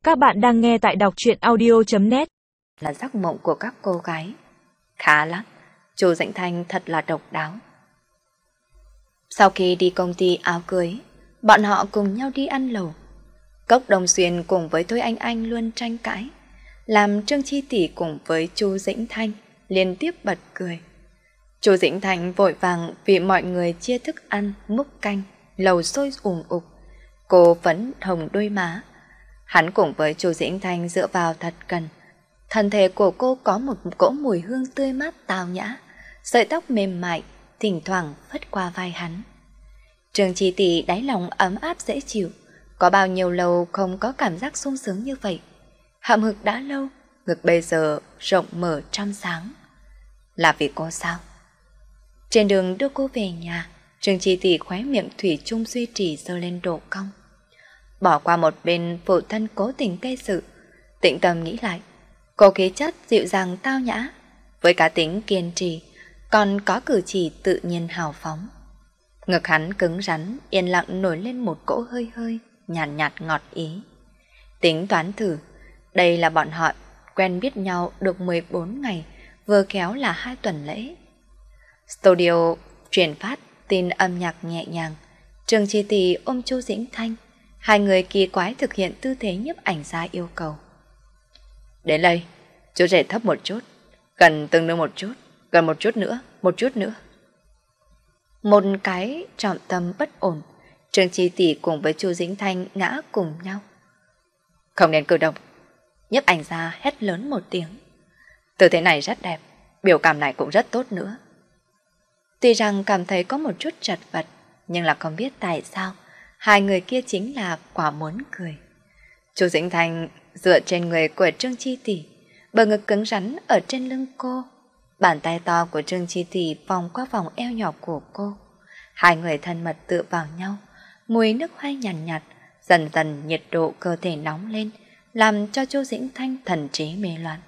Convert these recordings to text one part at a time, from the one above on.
Các bạn đang nghe tại đọc truyện audio.net. Là giấc mộng của các cô gái. Khá lắm, Chu Dĩnh Thanh thật là độc đáo. Sau khi đi công ty áo cưới, bọn họ cùng nhau đi ăn lẩu. Cốc Đông Xuyên cùng với Thôi Anh luôn tranh cãi, làm Trương Chi Tỷ cùng với Chu Dĩnh Thanh liên tiếp bật cười. Chu Dĩnh Thanh vội vàng vì mọi người chia thức ăn, múc canh, lẩu sôi ùn ục. Cô phấn hồng đôi má. Hắn cùng với Chu Dĩnh Thanh dựa vào thật gần. Thân thể của cô có một cỗ mùi hương tươi mát tao nhã, sợi tóc mềm mại thỉnh thoảng phất qua vai hắn. Trương Chi Tỷ đáy lòng ấm áp dễ chịu, có bao nhiêu lâu không có cảm giác sung sướng như vậy. Hậm hực đã lâu, ngực bây giờ rộng mở trong sáng. Là vì cô sao? Trên đường đưa cô về nhà, Trương Chi Tỷ khóe miệng thủy chung duy trì giơ lên độ cong. Bỏ qua một bên phụ thân cố tình gây sự, tĩnh tâm nghĩ lại, cô khí chất dịu dàng tao nhã, với cá tính kiên trì, còn có cử chỉ tự nhiên hào phóng. Ngực hắn cứng rắn, yên lặng nổi lên một cỗ hơi hơi, nhàn nhạt ngọt ý. Tính toán thử, đây là bọn họ quen biết nhau được 14 ngày, vừa khéo là 2 tuần lễ. Studio truyền phát tin âm nhạc nhẹ nhàng, Trương Chi Tỷ ôm Chu Dĩnh Thanh, hai người kỳ quái thực hiện tư thế nhiếp ảnh gia yêu cầu. Đến đây, chú rể thấp một chút, gần tương đương một chút, gần một chút nữa, một chút nữa. Một cái trọng tâm bất ổn, Trương Chi Tỷ cùng với Chu Dĩnh Thanh ngã cùng nhau. Không nên cử động, nhiếp ảnh gia hét lớn một tiếng. Tư thế này rất đẹp, biểu cảm này cũng rất tốt nữa. Tuy rằng cảm thấy có một chút chật vật, nhưng là không biết tại sao hai người kia chính là quả muốn cười. Chu Dĩnh Thanh dựa trên người của Trương Chi Tỷ, bờ ngực cứng rắn ở trên lưng cô. Bàn tay to của Trương Chi Tỷ vòng qua vòng eo nhỏ của cô. Hai người thân mật tựa vào nhau, mùi nước hoa nhàn nhạt, dần dần nhiệt độ cơ thể nóng lên, làm cho Chu Dĩnh Thanh thần trí mê loạn.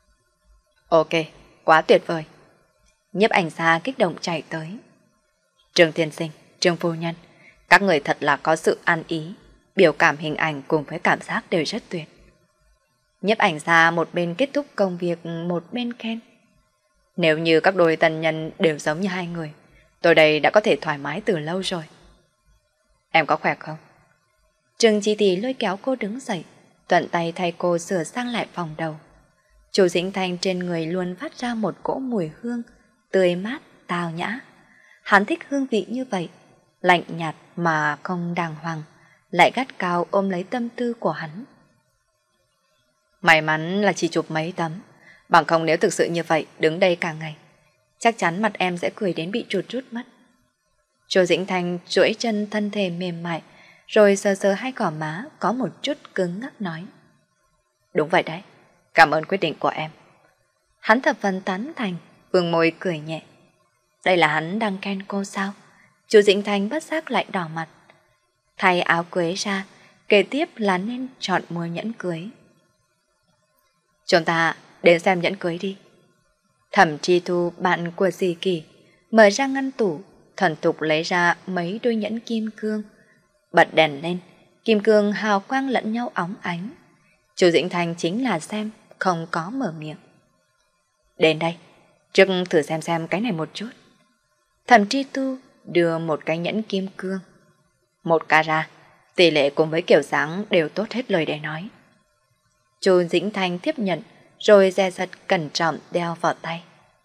Ok, quá tuyệt vời. Nhiếp ảnh gia kích động chạy tới. Trương tiên sinh, Trương phu nhân, các người thật là có sự ăn ý, biểu cảm hình ảnh cùng với cảm giác đều rất tuyệt. Nhiếp ảnh gia một bên kết thúc công việc, một bên khen. Nếu như các đôi tân nhân đều giống như hai người, tôi đây đã có thể thoải mái từ lâu rồi. Em có khỏe không? Trương Chi Tỷ lôi kéo cô đứng dậy, thuận tay thay cô sửa sang lại phòng đầu. Chu Dĩnh Thanh trên người luôn phát ra một cỗ mùi hương tươi mát, tao nhã. Hắn thích hương vị như vậy, lạnh nhạt mà không đàng hoàng, lại gắt cao ôm lấy tâm tư của hắn. May mắn là chỉ chụp mấy tấm, bằng không nếu thực sự như vậy đứng đây cả ngày, chắc chắn mặt em sẽ cười đến bị trụt rút mất. Chu Dĩnh Thanh duỗi chân thân thể mềm mại, rồi sờ sờ hai gò má có một chút cứng ngắc nói. Đúng vậy đấy, cảm ơn quyết định của em. Hắn thập phần tán thành, vương môi cười nhẹ. Đây là hắn đang khen cô sao? Chu Dĩnh Thanh bất giác lại đỏ mặt. Thay áo cưới ra, kế tiếp là nên chọn mua nhẫn cưới. Chúng ta đến xem nhẫn cưới đi. Thẩm Tri Thu, bạn của dì Kỳ, mở ra ngăn tủ, thuần thục lấy ra mấy đôi nhẫn kim cương. Bật đèn lên, kim cương hào quang lẫn nhau óng ánh. Chu Dĩnh Thanh chính là xem, không có mở miệng. Đến đây, trước thử xem cái này một chút. Thẩm Tri Thu đưa một cái nhẫn kim cương. 1 carat, tỷ lệ cùng với kiểu dáng đều tốt hết lời để nói. Chu Dĩnh Thanh tiếp nhận, rồi dè dặt cẩn trọng đeo vào tay.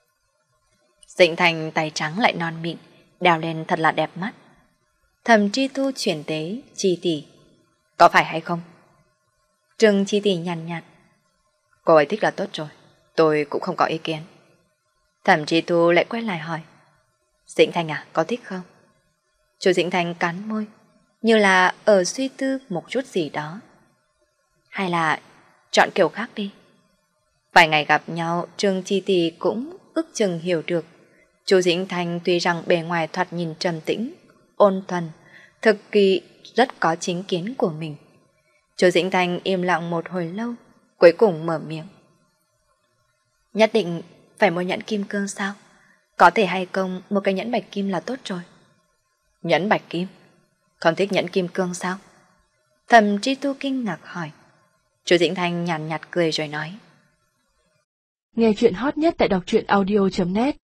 Dĩnh Thanh tay trắng lại non mịn, đeo lên thật là đẹp mắt. Thẩm Tri Thu chuyển tới Chi Tỷ. Có phải hay không? Trương Chi Tỷ nhàn nhạt. Cô ấy thích là tốt rồi, tôi cũng không có ý kiến. Thẩm Tri Thu lại quay lại hỏi. Dĩnh Thanh à, có thích không? Chu Dĩnh Thanh cắn môi, như là ở suy tư một chút gì đó. Hay là chọn kiểu khác đi. Vài ngày gặp nhau, Trương Chi Tỷ cũng ước chừng hiểu được. Chu Dĩnh Thanh tuy rằng bề ngoài thoạt nhìn trầm tĩnh, ôn thuần, thực kỳ rất có chính kiến của mình. Chu Dĩnh Thanh im lặng một hồi lâu, cuối cùng mở miệng. Nhất định phải mua nhẫn kim cương sao? Có thể hay không một cái nhẫn bạch kim là tốt rồi. Nhẫn bạch kim? Không thích nhẫn kim cương sao? Thẩm Tri Thu kinh ngạc hỏi. Chu Dĩnh Thanh nhàn nhạt cười rồi nói. Nghe chuyện hot nhất tại đọc truyện audio.net